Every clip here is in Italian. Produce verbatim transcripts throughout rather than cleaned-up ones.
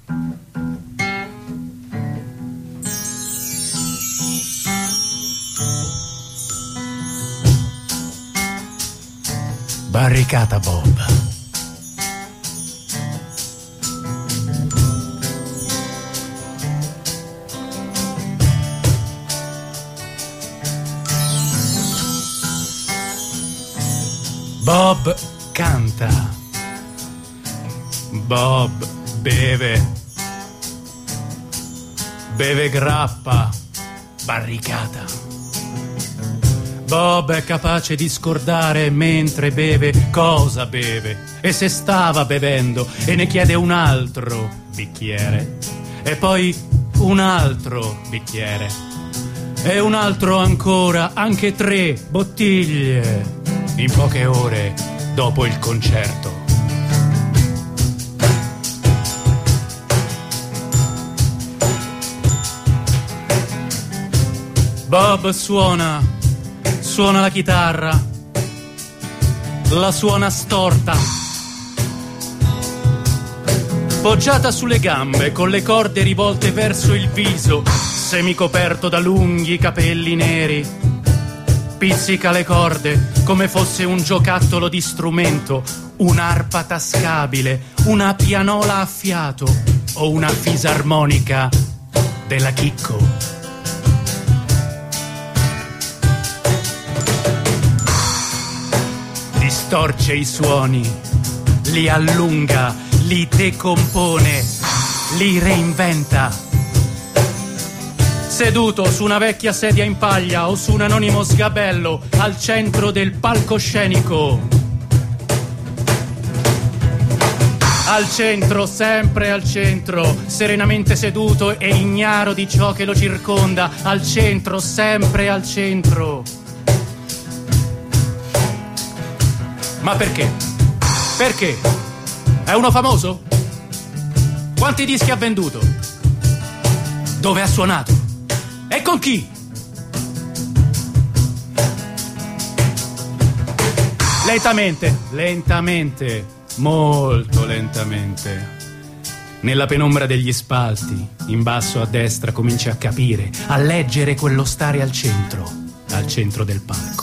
Barricata Bob. Bob canta. Bob beve. Beve grappa. Barricata. Bob è capace di scordare mentre beve cosa beve e se stava bevendo e ne chiede un altro bicchiere e poi un altro bicchiere e un altro ancora, anche tre bottiglie in poche ore dopo il concerto. Bob suona, suona la chitarra, la suona storta, poggiata sulle gambe con le corde rivolte verso il viso, semicoperto da lunghi capelli neri. Pizzica le corde come fosse un giocattolo di strumento, un'arpa tascabile, una pianola a fiato o una fisarmonica della Chicco. Distorce i suoni, li allunga, li decompone, li reinventa. Seduto su una vecchia sedia in paglia o su un anonimo sgabello al centro del palcoscenico. Al centro, sempre al centro, serenamente seduto e ignaro di ciò che lo circonda. Al centro, sempre al centro. Ma perché? Perché? È uno famoso? Quanti dischi ha venduto? Dove ha suonato? E con chi? Lentamente, lentamente, molto lentamente. Nella penombra degli spalti, in basso a destra, cominci a capire, a leggere quello stare al centro, al centro del palco.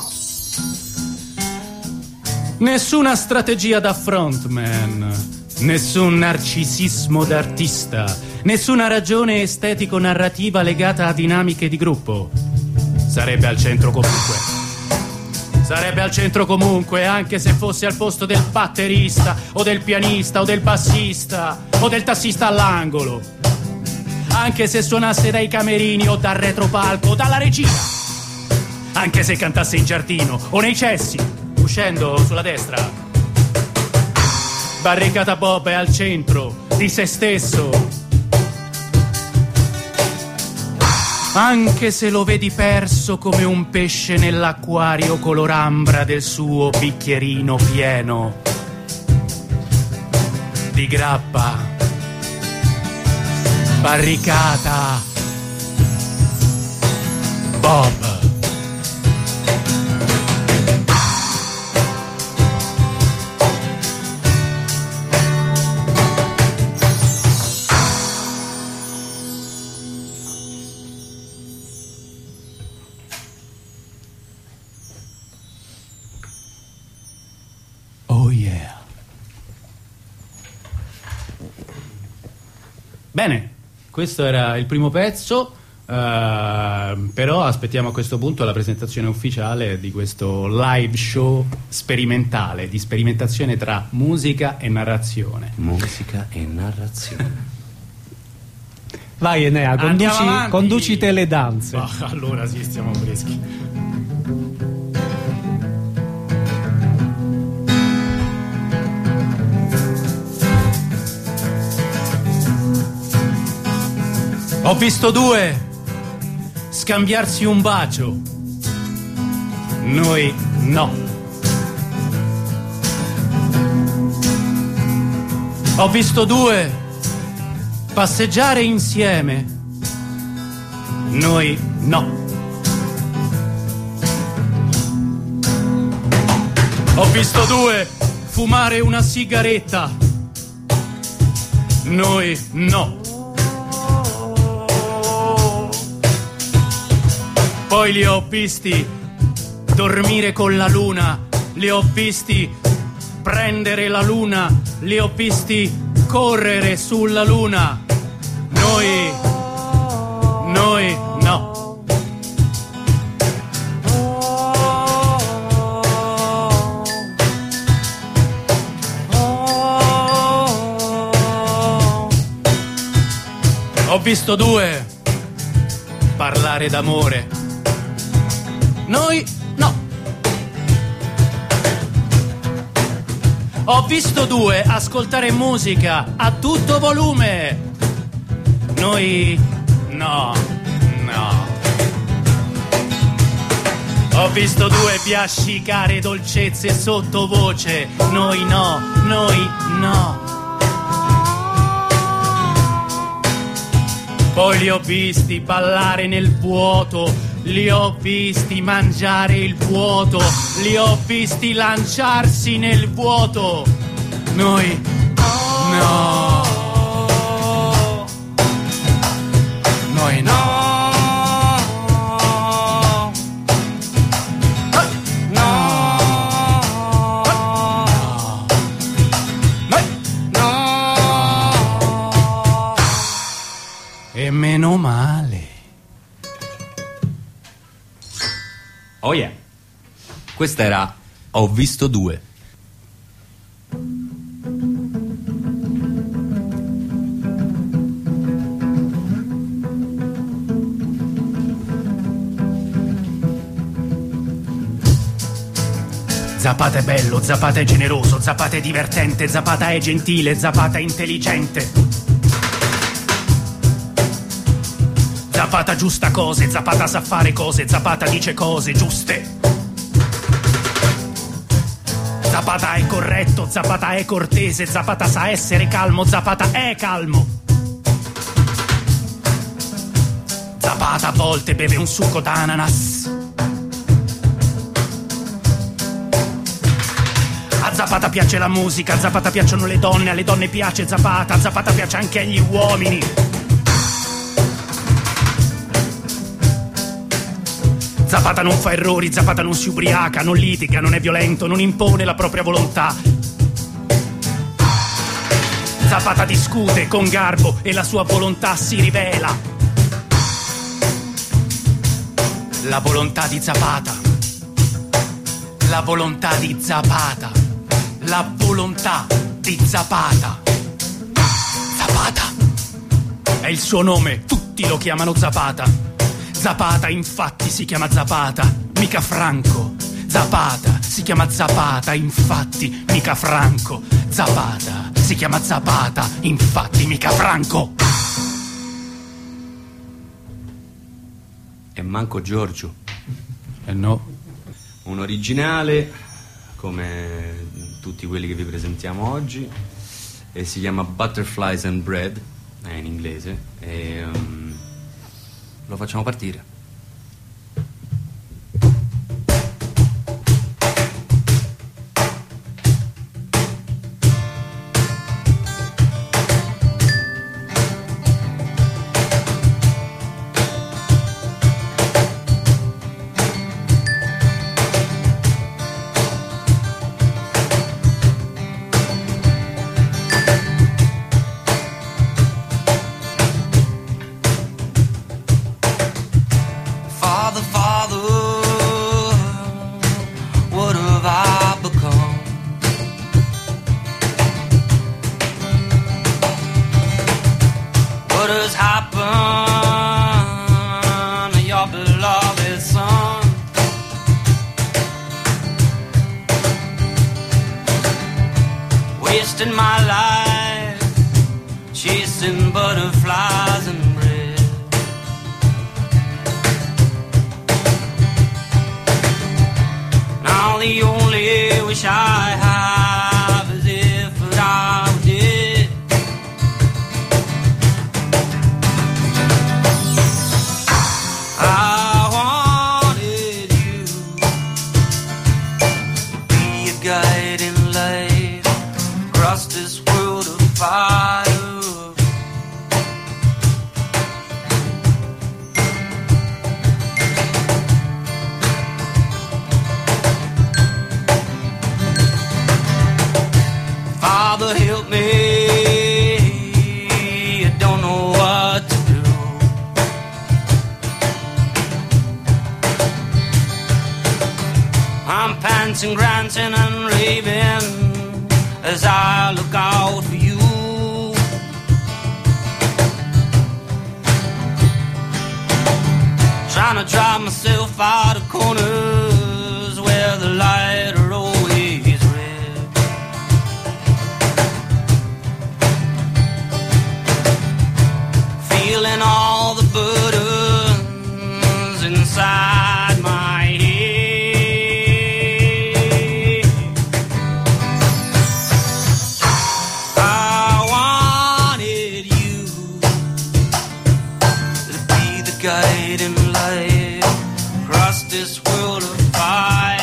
Nessuna strategia da frontman, nessun narcisismo d'artista, nessuna ragione estetico-narrativa legata a dinamiche di gruppo. Sarebbe al centro comunque. Sarebbe al centro comunque, anche se fosse al posto del batterista, o del pianista, o del bassista, o del tassista all'angolo. Anche se suonasse dai camerini, o dal retropalco, o dalla regia. Anche se cantasse in giardino, o nei cessi, uscendo sulla destra. Barricata Bob è al centro di se stesso. Anche se lo vedi perso come un pesce nell'acquario color ambra del suo bicchierino pieno di grappa. Barricata Bob. Bene, questo era il primo pezzo, uh, però aspettiamo a questo punto la presentazione ufficiale di questo live show sperimentale, di sperimentazione tra musica e narrazione. Musica e narrazione. Vai Enea, conduci, conduci te le danze. Oh, allora sì, stiamo freschi. Ho visto due scambiarsi un bacio. Noi no. Ho visto due passeggiare insieme. Noi no. Ho visto due fumare una sigaretta. Noi no. Poi li ho visti dormire con la luna, li ho visti prendere la luna, li ho visti correre sulla luna. Noi, noi no. Ho visto due parlare d'amore. Noi no. Ho visto due ascoltare musica a tutto volume. Noi no, no. Ho visto due piascicare dolcezze sottovoce. Noi no, noi no. Poi li ho visti ballare nel vuoto, li ho visti mangiare il vuoto, li ho visti lanciarsi nel vuoto. Noi no. Noi no. E meno male. Oh yeah. Questa era Ho visto due. Zapata è bello, Zapata è generoso, Zapata è divertente, Zapata è gentile, Zapata è intelligente. Zapata giusta cose, Zapata sa fare cose, Zapata dice cose giuste. Zapata è corretto, Zapata è cortese, Zapata sa essere calmo, Zapata è calmo. Zapata a volte beve un succo d'ananas. A Zapata piace la musica, a Zapata piacciono le donne, alle donne piace Zapata, a Zapata piace anche agli uomini. Zapata non fa errori, Zapata non si ubriaca, non litiga, non è violento, non impone la propria volontà. Zapata discute con garbo e la sua volontà si rivela. La volontà di Zapata. La volontà di Zapata. La volontà di Zapata. Zapata è il suo nome, tutti lo chiamano Zapata. Zapata infatti si chiama Zapata, mica Franco. Zapata si chiama Zapata, infatti mica Franco. Zapata si chiama Zapata, infatti mica Franco. E manco Giorgio. Eh no. Un originale come tutti quelli che vi presentiamo oggi, e si chiama Butterflies and Bread, è in inglese, e um, lo facciamo partire. Wasting my life chasing butterflies and bread. Now the only wish I have is if I were dead. I wanted you to be a guiding light across this world of fire. ranting and raving as I look out for you. Trying to drive myself out of corners where the light are always red. Feeling all the burdens inside my head. I wanted you to be the guiding light across this world of fire.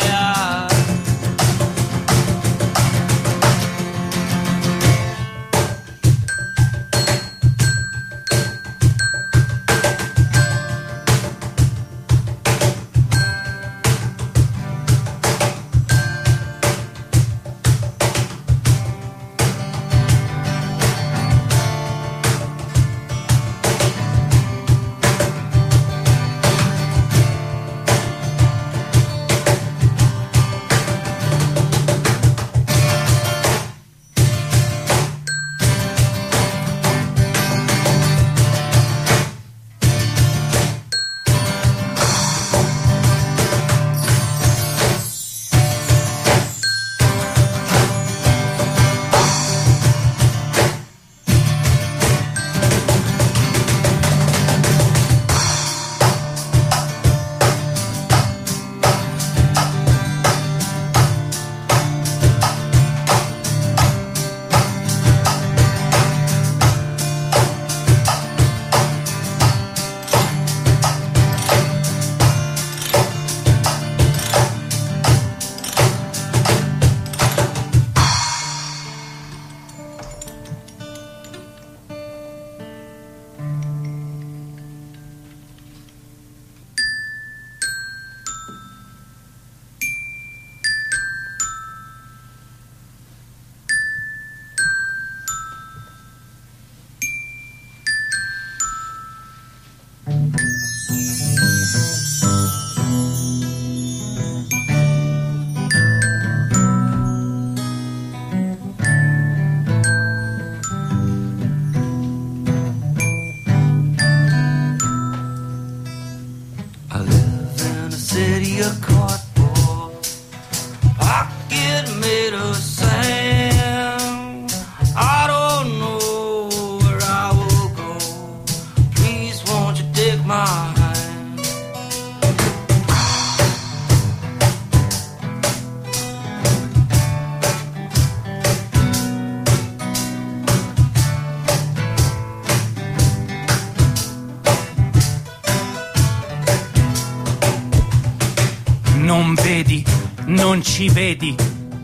Non vedi, non ci vedi,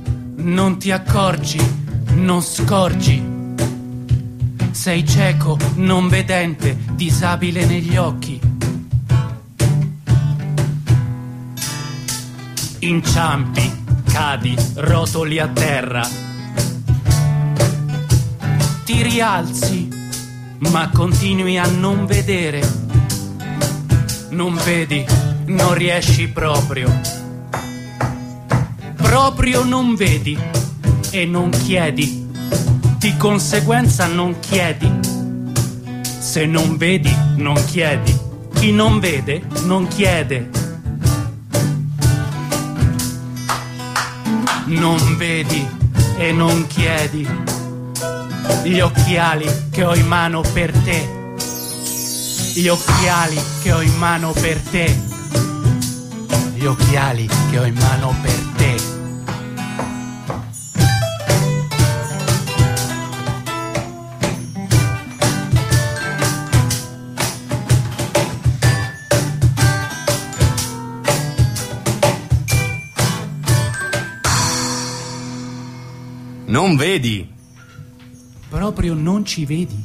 non ti accorgi, non scorgi. Sei cieco, non vedente, disabile negli occhi. Inciampi, cadi, rotoli a terra. Ti rialzi, ma continui a non vedere. Non vedi, non riesci proprio. Proprio non vedi e non chiedi. Di conseguenza non chiedi. Se non vedi, non chiedi. Chi non vede, non chiede. Non vedi e non chiedi. Gli occhiali che ho in mano per te. Gli occhiali che ho in mano per te. Gli occhiali che ho in mano per te. Non vedi? Proprio non ci vedi?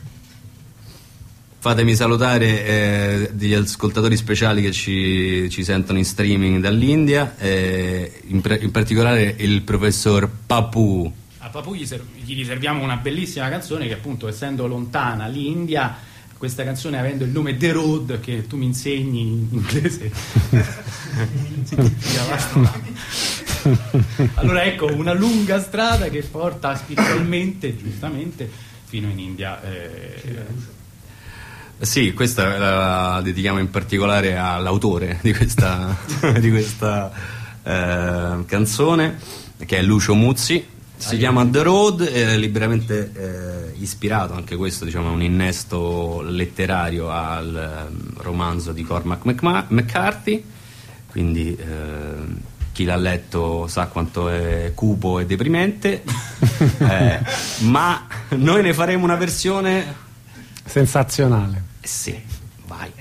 Fatemi salutare eh, degli ascoltatori speciali che ci, ci sentono in streaming dall'India, eh, in, pre- in particolare il professor Papu. A Papu gli, ser- gli riserviamo una bellissima canzone che, appunto, essendo lontana l'India, questa canzone, avendo il nome The Road, che tu mi insegni in inglese, Allora ecco, una lunga strada che porta spiritualmente, giustamente, fino in India. Eh... Sì, questa la dedichiamo in particolare all'autore di questa, di questa eh, canzone, che è Lucio Muzzi. Si chiama The Road, è liberamente eh, ispirato, anche questo diciamo è un innesto letterario al um, romanzo di Cormac McMa- McCarthy, quindi eh, chi l'ha letto sa quanto è cupo e deprimente, eh, ma noi ne faremo una versione sensazionale. Sì, vai.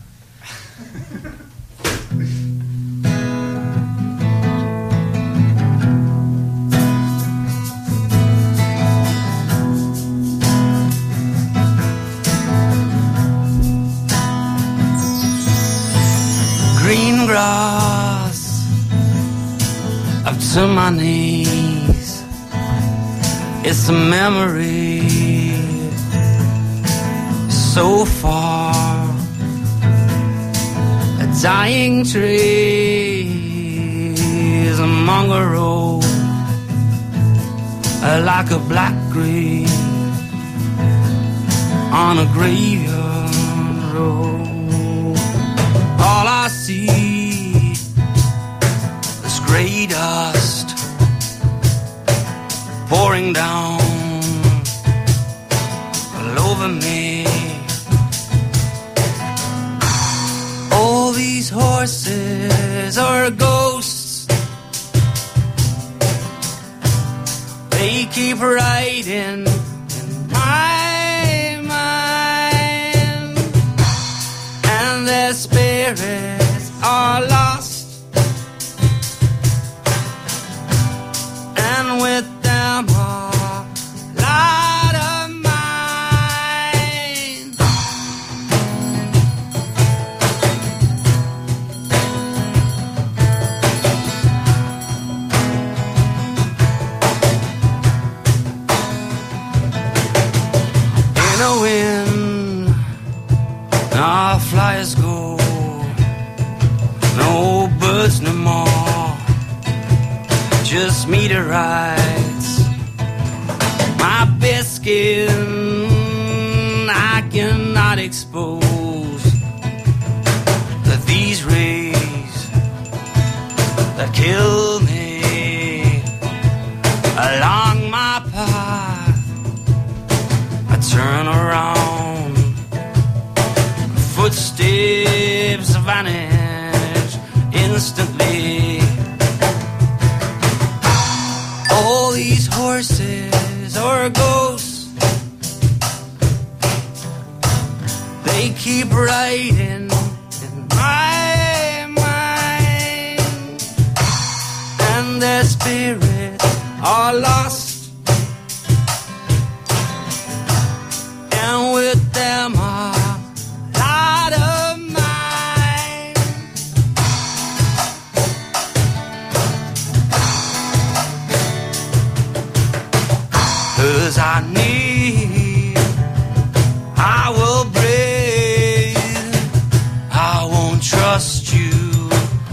Green grass up to my knees, it's a memory so far, a dying trees among a road, like a black grave on a graveyard road. All I see is grey dust pouring down all over me. All these horses are ghosts, they keep riding in my mind, and their spirits are lost, and with them a lot of mine. In a wind, our flyers go, no birds no more, just meteorites. My bare skin I cannot expose to these rays that kill me. Along my path I turn around, footsteps vanish instantly. All these horses are ghosts, they keep riding in my mind, and their spirits are lost, and with them are lot of mine. 'Cause I need, I will breathe, I won't trust you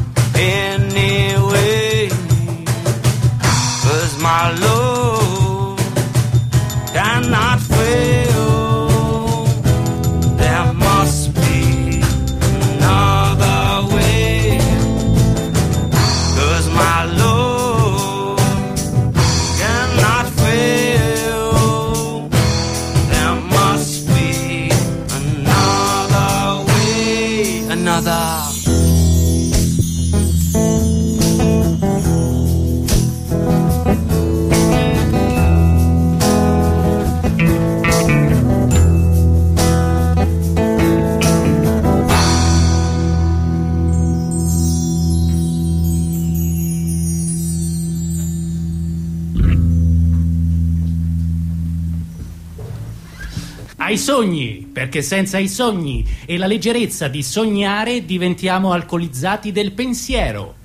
anyway, 'cause my love cannot fail. There must be another way, 'cause my love cannot fail. There must be another way, another. Ai sogni, perché senza i sogni e la leggerezza di sognare diventiamo alcolizzati del pensiero.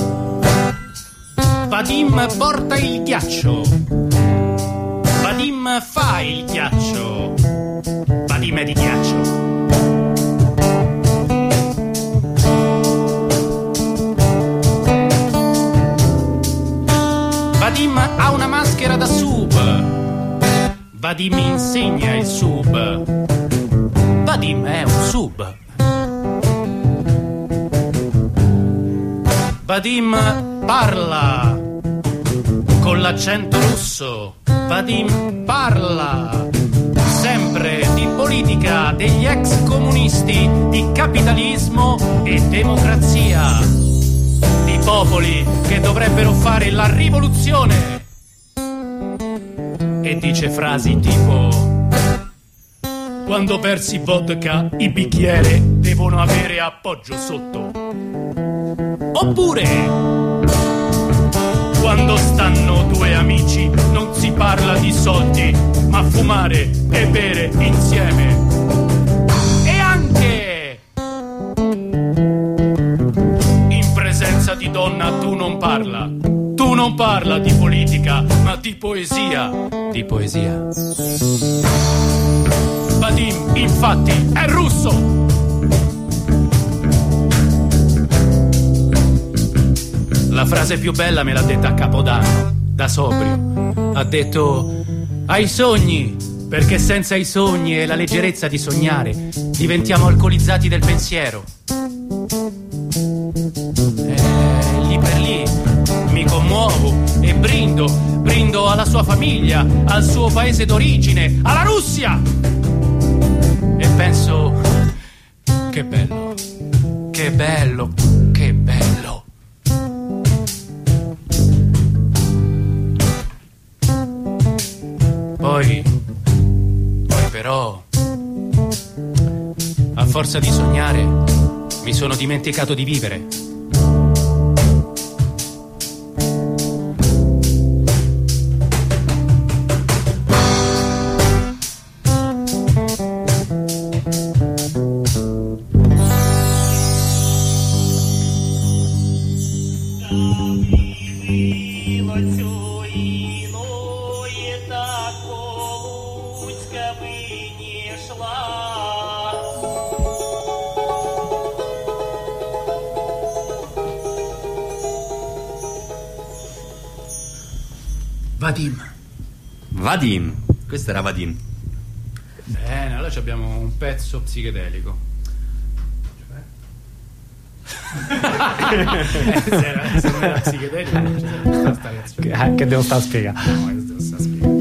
Vadim porta il ghiaccio. Vadim fai il ghiaccio. Vadim è di ghiaccio. Vadim ha una maschera da sub. Vadim insegna il sub. Vadim è un sub. Vadim parla con l'accento russo. Vadim parla sempre di politica, degli ex comunisti, di capitalismo e democrazia, di popoli che dovrebbero fare la rivoluzione. E dice frasi tipo: quando versi vodka i bicchieri devono avere appoggio sotto. Oppure quando stanno due amici non si parla di soldi, ma fumare e bere insieme. E anche in presenza di donna tu non parla. Tu non parla di politica, ma di poesia. Di poesia. Vadim, infatti, è russo. La frase più bella me l'ha detta a Capodanno, da sobrio. Ha detto: hai sogni, perché senza i sogni e la leggerezza di sognare diventiamo alcolizzati del pensiero. E lì per lì mi commuovo e brindo, brindo alla sua famiglia, al suo paese d'origine, alla Russia. E penso: che bello, che bello, che bello. Poi, poi però, a forza di sognare, mi sono dimenticato di vivere. Vadim. Vadim. Questo era Vadim. Bene, allora abbiamo un pezzo psichedelico. eh, se, era, se non era psichedelico non ci sarebbe stata sta reazione. Che, che devo stare a spiegare. No, questo devo stare a spiegare.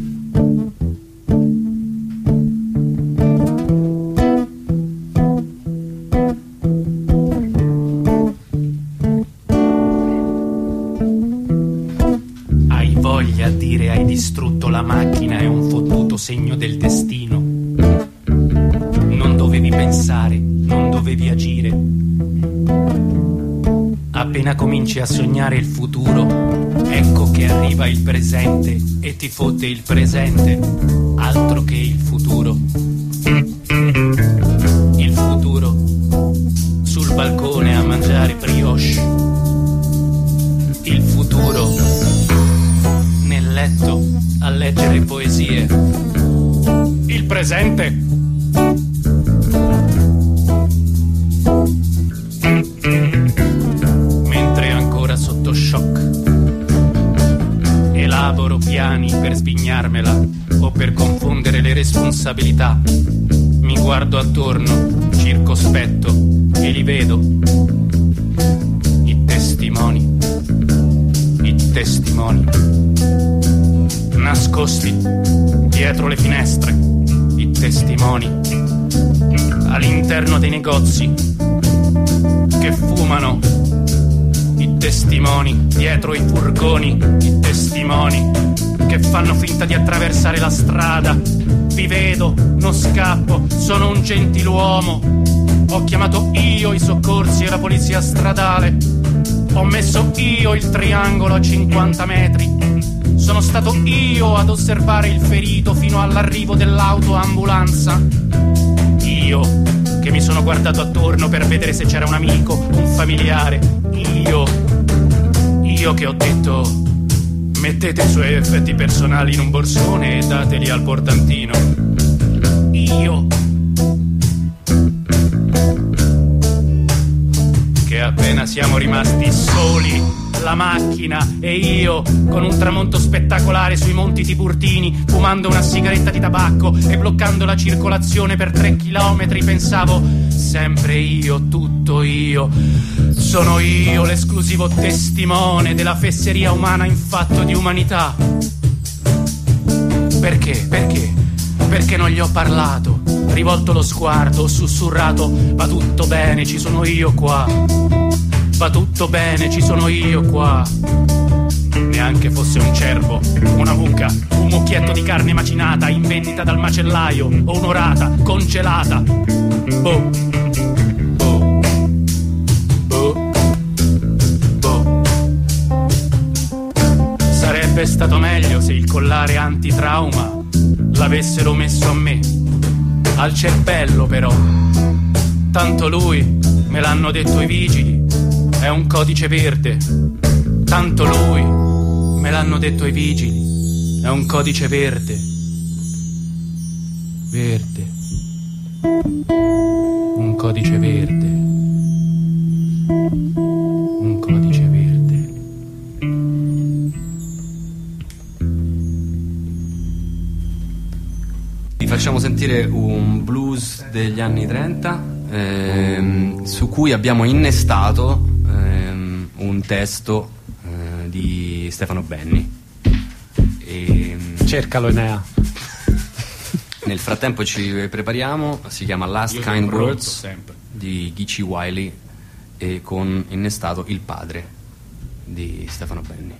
Distrutto la macchina è un fottuto segno del destino. Non dovevi pensare, non dovevi agire. Appena cominci a sognare il futuro, ecco che arriva il presente e ti fotte il presente, altro che il futuro. Il futuro sul balcone a mangiare brioche. Il futuro nel letto a leggere poesie. Il presente mentre ancora sotto shock elaboro piani per svignarmela o per confondere le responsabilità. Mi guardo attorno circospetto e li vedo, i testimoni, i testimoni nascosti dietro le finestre, i testimoni all'interno dei negozi che fumano, i testimoni dietro i furgoni, i testimoni che fanno finta di attraversare la strada. Vi vedo, non scappo, sono un gentiluomo. Ho chiamato io i soccorsi e la polizia stradale. Ho messo io il triangolo a cinquanta metri. Sono stato io ad osservare il ferito fino all'arrivo dell'autoambulanza. Io che mi sono guardato attorno per vedere se c'era un amico, un familiare. Io, io che ho detto: Mettete i suoi effetti personali in un borsone e dateli al portantino. Io, che appena siamo rimasti soli, la macchina e io, con un tramonto spettacolare sui monti Tiburtini, fumando una sigaretta di tabacco e bloccando la circolazione per tre chilometri, pensavo: sempre io, tutto io. Sono io l'esclusivo testimone della fesseria umana in fatto di umanità. Perché? Perché? Perché non gli ho parlato, rivolto lo sguardo, ho sussurrato: va tutto bene, ci sono io qua. Va tutto bene, ci sono io qua. Neanche fosse un cervo, una mucca, un mucchietto di carne macinata in vendita dal macellaio, o un'orata congelata. Boh. Boh. Boh. Boh. Sarebbe stato meglio se il collare antitrauma l'avessero messo a me, al cervello però. Tanto lui, me l'hanno detto i vigili, è un codice verde. Tanto lui, me l'hanno detto i vigili, è un codice verde. Verde. Un codice verde. Un codice verde. Vi facciamo sentire un blues degli anni trenta, ehm, su cui abbiamo innestato un testo eh, di Stefano Benni. E, cercalo, Enea. Nel frattempo ci prepariamo. Si chiama Last Io Kind Words sempre. di Geechee Wiley, e con innestato Il padre di Stefano Benni.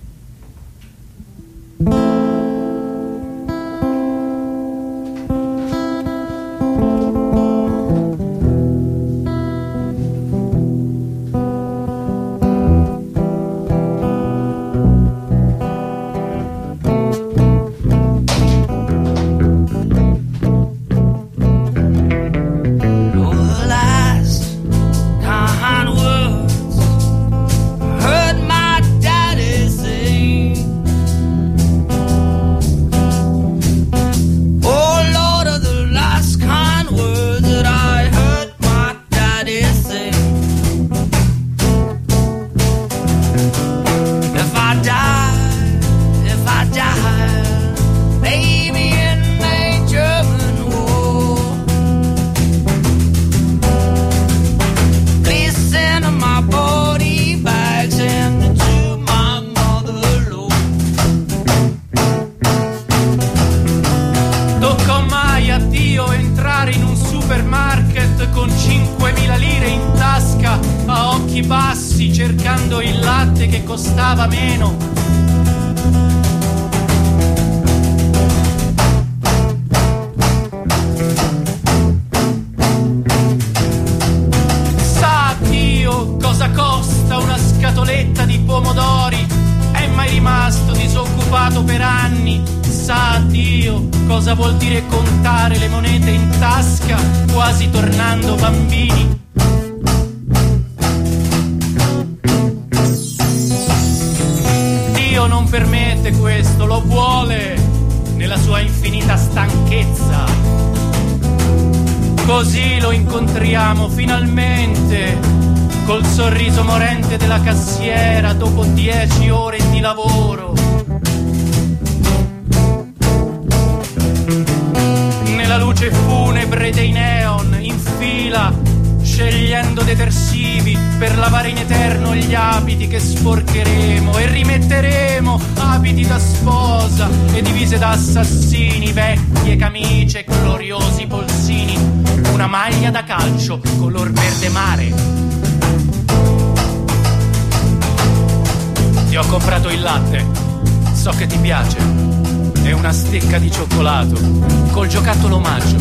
Così lo incontriamo finalmente, col sorriso morente della cassiera dopo dieci ore di lavoro. Nella luce funebre dei neon, in fila, scegliendo detersivi per lavare in eterno gli abiti che sporcheremo, e rimetteremo abiti da sposa e divise da assassini, vecchie camicie, gloriosi polsini, una maglia da calcio color verde mare. Ti ho comprato il latte, so che ti piace, e una stecca di cioccolato col giocattolo omaggio.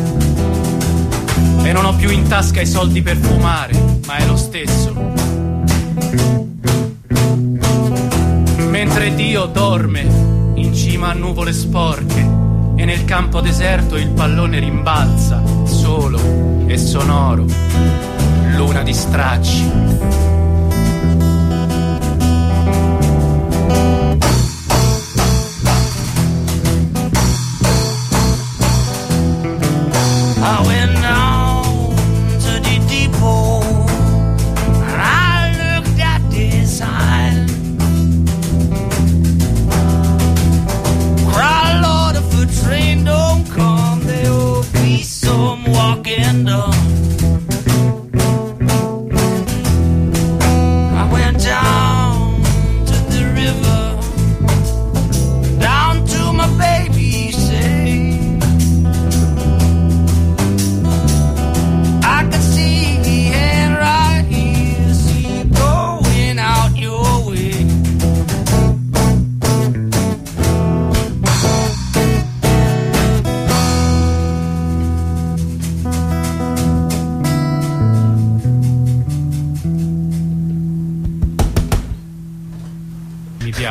E non ho più in tasca i soldi per fumare, ma è lo stesso. Mentre Dio dorme in cima a nuvole sporche, e nel campo deserto il pallone rimbalza, solo e sonoro, luna di stracci.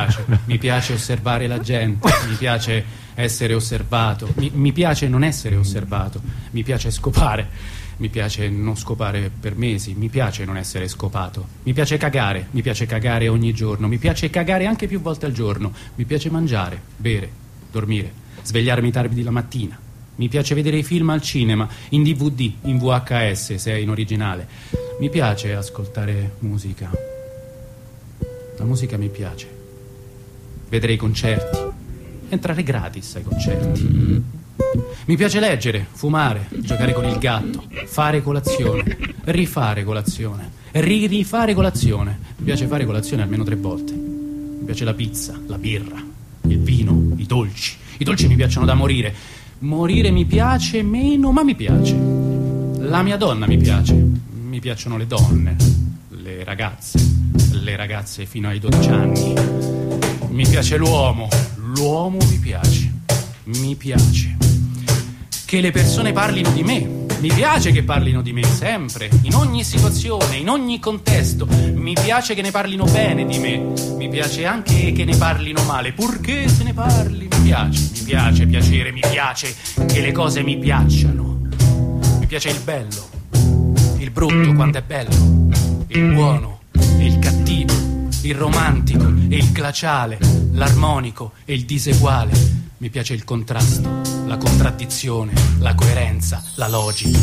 piace, mi piace osservare la gente, mi piace essere osservato, mi, mi piace non essere osservato, mi piace scopare, mi piace non scopare per mesi, mi piace non essere scopato, mi piace cagare, mi piace cagare ogni giorno, mi piace cagare anche più volte al giorno, mi piace mangiare, bere, dormire, svegliarmi tardi la mattina, mi piace vedere i film al cinema, in D V D, in V H S se è in originale, mi piace ascoltare musica. La musica mi piace. Vedere i concerti. Entrare gratis ai concerti. Mi piace leggere, fumare, giocare con il gatto, fare colazione, rifare colazione, ri-rifare colazione. Mi piace fare colazione almeno tre volte. Mi piace la pizza, la birra, il vino, i dolci. I dolci mi piacciono da morire. Morire mi piace meno, ma mi piace. La mia donna mi piace. Mi piacciono le donne, le ragazze. Le ragazze fino ai dodici anni. Mi piace l'uomo, l'uomo mi piace, mi piace che le persone parlino di me, mi piace che parlino di me sempre, in ogni situazione, in ogni contesto, mi piace che ne parlino bene di me, mi piace anche che ne parlino male, purché se ne parli, mi piace, mi piace piacere, mi piace che le cose mi piacciono, mi piace il bello, il brutto quando è bello, il buono e il cattivo, il romantico e il glaciale, l'armonico e il diseguale. Mi piace il contrasto, la contraddizione, la coerenza, la logica.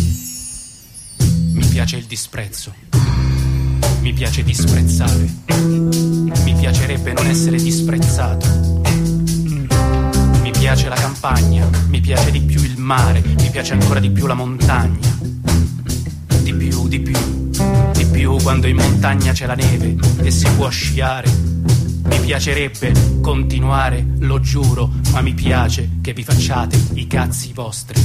Mi piace il disprezzo. Mi piace disprezzare. Mi piacerebbe non essere disprezzato. Mi piace la campagna, mi piace di più il mare, mi piace ancora di più la montagna. Di più, di più. Di più quando in montagna c'è la neve e si può sciare. Mi piacerebbe continuare, lo giuro, ma mi piace che vi facciate i cazzi vostri.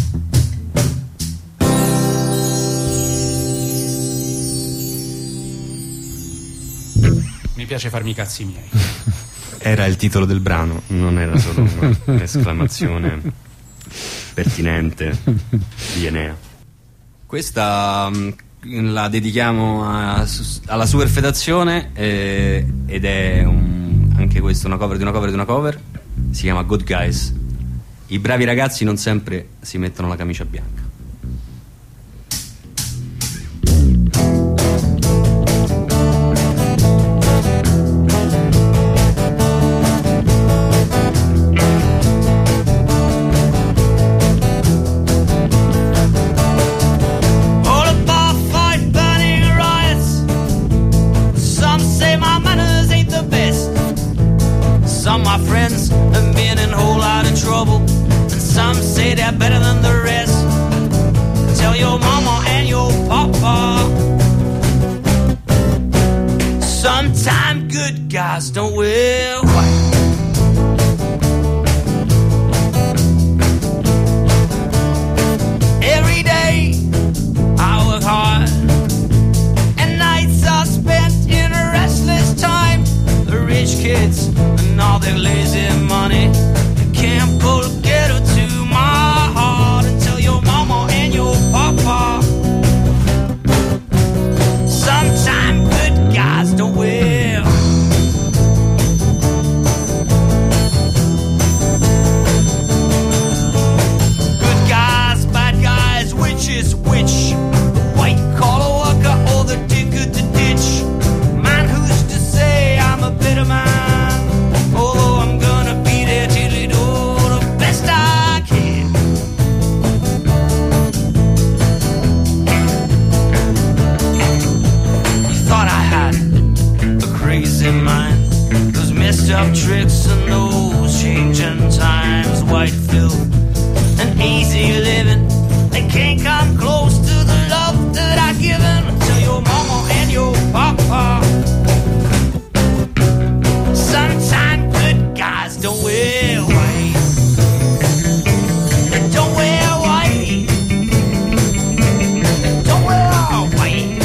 Mi piace farmi i cazzi miei. Era il titolo del brano, non era solo un'esclamazione pertinente di Enea. Questa la dedichiamo a, alla superfetazione eh, ed è un, anche questo una cover di una cover di una cover. Si chiama Good Guys. I bravi ragazzi non sempre si mettono la camicia bianca. Better than the rest. Tell your mama and your papa. Sometimes good guys don't wear white. Every day I work hard, and nights are spent in a restless time. The rich kids and all their lazy money can't pull together to my heart and tell your mama and your papa. Sometimes good guys don't wear. Good guys, bad guys, which is which? White collar worker or the digger to ditch? Man, who's to say I'm a better man? Although I'm gonna be there till it all the best I can. Thought I had a crazy mind, those messed up tricks and those changing times, white filth and easy living. They can't come close to the love that I've given to your mama and your papa. Sometimes good guys don't wear white. They don't wear white. They don't wear white.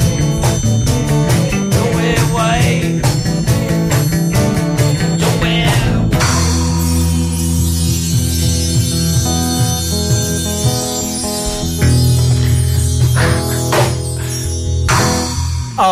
Don't wear white. Don't wear white.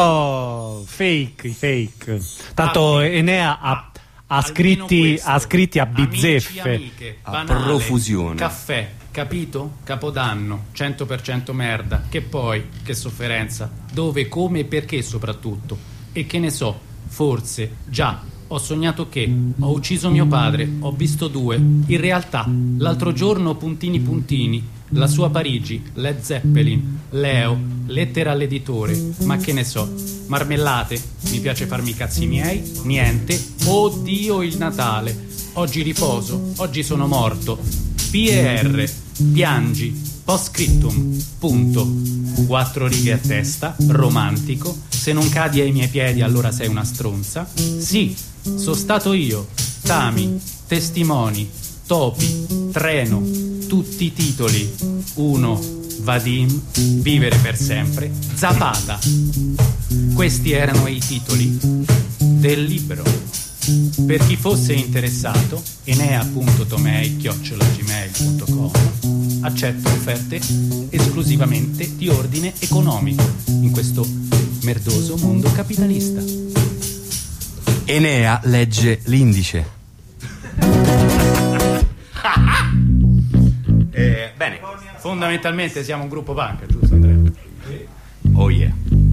Oh, fake, i fake. Tanto Ah, Enea ha, ha, almeno scritti, questo. ha scritti a Amici, bizzeffe. amiche, A banale, profusione. Caffè, capito? Capodanno, cento per cento merda. Che poi, che sofferenza. Dove, come e perché soprattutto. E che ne so, forse, già, ho sognato che ho ucciso mio padre, ho visto due. In realtà, l'altro giorno puntini puntini, la sua Parigi, Led Zeppelin, Leo, lettera all'editore, ma che ne so, marmellate, mi piace farmi i cazzi miei, niente, oddio il Natale, oggi riposo, oggi sono morto, P E R, piangi, postscriptum, punto, quattro righe a testa, romantico, se non cadi ai miei piedi allora sei una stronza, sì, sono stato io, Tami, testimoni, topi, treno, tutti i titoli, uno, Vadim, vivere per sempre, Zapata. Questi erano i titoli del libro. Per chi fosse interessato, enea punto tomei chiocciola gmail punto com, accetto offerte esclusivamente di ordine economico in questo merdoso mondo capitalista. Enea legge l'indice. eh, bene. Fondamentalmente siamo un gruppo punk, giusto Andrea? Oh yeah.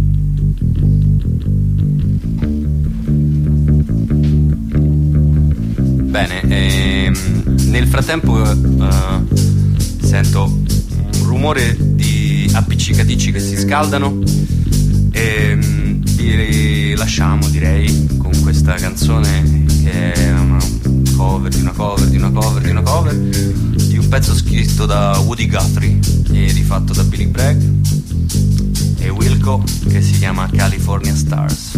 Bene, ehm, nel frattempo eh, sento un rumore di appiccicaticci che si scaldano e vi lasciamo, direi, con questa canzone che è una cover di una cover di una cover di una cover di un pezzo scritto da Woody Guthrie e rifatto da Billy Bragg e Wilco, che si chiama California Stars.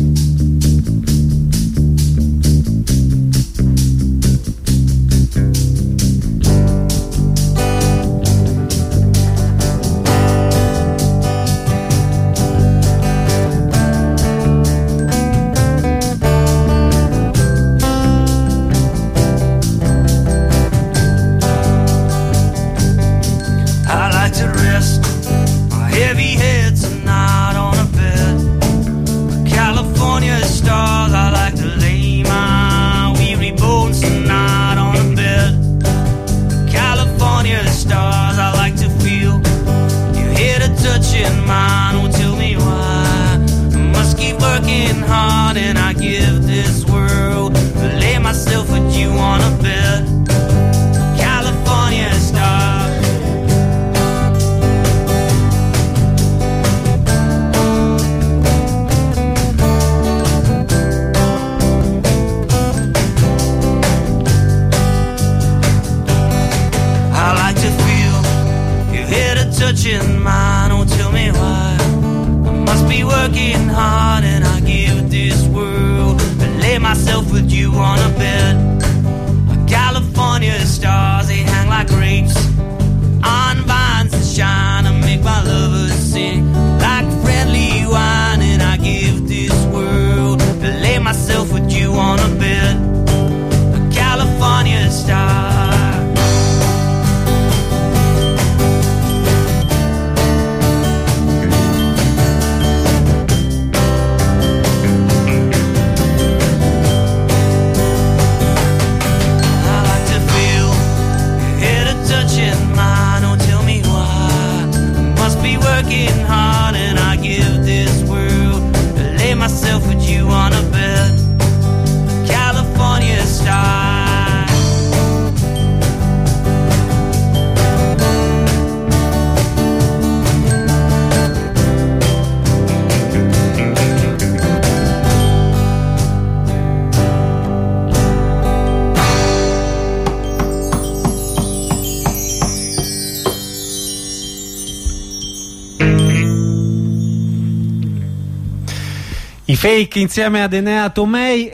touching mine, oh tell me why I must be working hard and I give this world and lay myself with you on a bed. California stars, they hang like grapes on vines that shine and make my lovers sing like friendly wine. And I give this world to lay myself with you on a bed. California stars. Working hard and I give this world to lay myself with you on a bed. California style. I Fake insieme ad Enea Tomei.